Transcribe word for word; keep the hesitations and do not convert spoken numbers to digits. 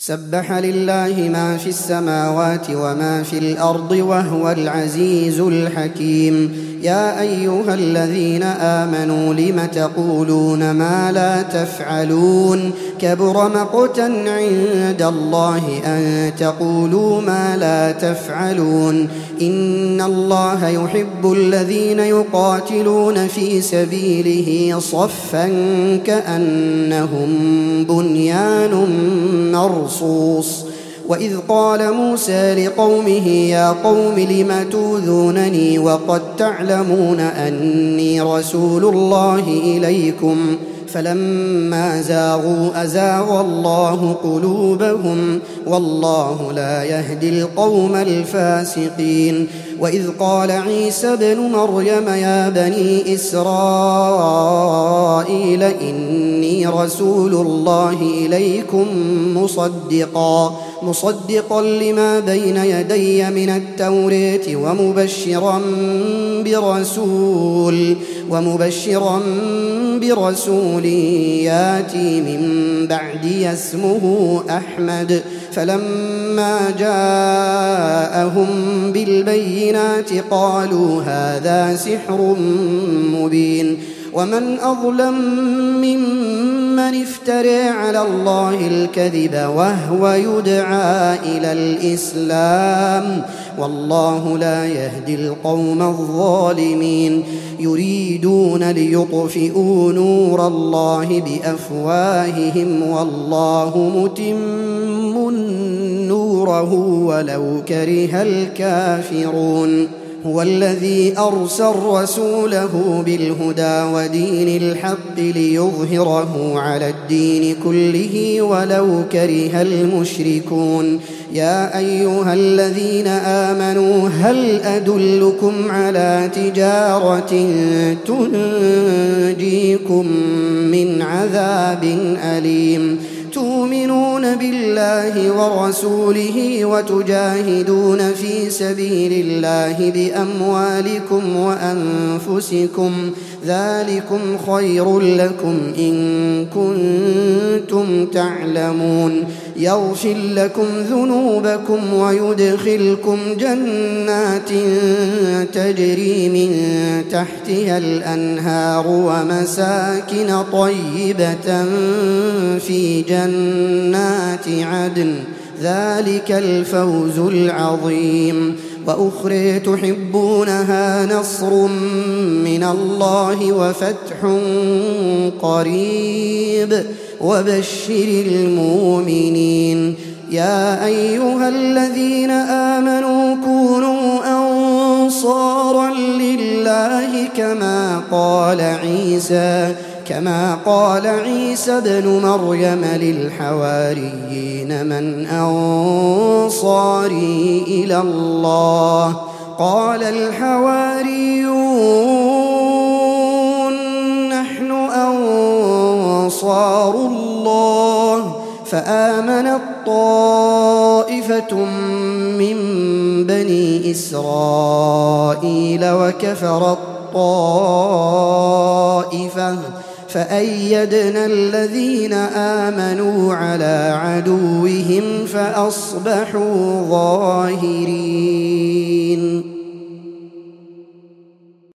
سبح لله ما في السماوات وما في الأرض وهو العزيز الحكيم. يا أيها الذين آمنوا لم تقولون ما لا تفعلون كبر مقتا عند الله أن تقولوا ما لا تفعلون. إن الله يحب الذين يقاتلون في سبيله صفا كأنهم بنيان مرصوص. وإذ قال موسى لقومه يا قوم لم توذونني وقد تعلمون أني رسول الله إليكم فلما زاغوا أزاغ الله قلوبهم والله لا يهدي القوم الفاسقين. وإذ قال عيسى ابن مريم يا بني إسرائيل إني رسول الله إليكم مصدقا مصدقا لما بين يدي من التوراة ومبشرا برسول ومبشرا برسول ياتي من بعدي اسمه أحمد. فلما جاءهم بالبينات قالوا هذا سحر مبين. ومن أظلم ممن افترى على الله الكذب وهو يدعى إلى الإسلام والله لا يهدي القوم الظالمين. يريدون ليطفئوا نور الله بأفواههم والله متم نوره ولو كره الكافرون. هو الذي أرسل رسوله بالهدى ودين الحق ليظهره على الدين كله ولو كره المشركون. يا أيها الذين آمنوا هل أدلكم على تجارة تنجيكم من عذاب أليم تؤمنون بالله ورسوله وتجاهدون في سبيل الله بأموالكم وأنفسكم ذلكم خير لكم إن كنتم تعلمون. يغفر لكم ذنوبكم ويدخلكم جنات تجري من تحتها الأنهار ومساكن طيبة في جنات عدن ذلك الفوز العظيم. وأخرى تحبونها نصر من الله وفتح قريب وبشر المؤمنين. يا أيها الذين آمنوا كونوا أنصارا لله كما قال عيسى كما قال عيسى ابن مريم للحواريين من أنصاري إلى الله قال الحواريون نحن أنصار الله. فآمنت طائفة من بني إسرائيل وكفرت طائفة فأيدنا الذين آمنوا على عدوهم فأصبحوا ظاهرين.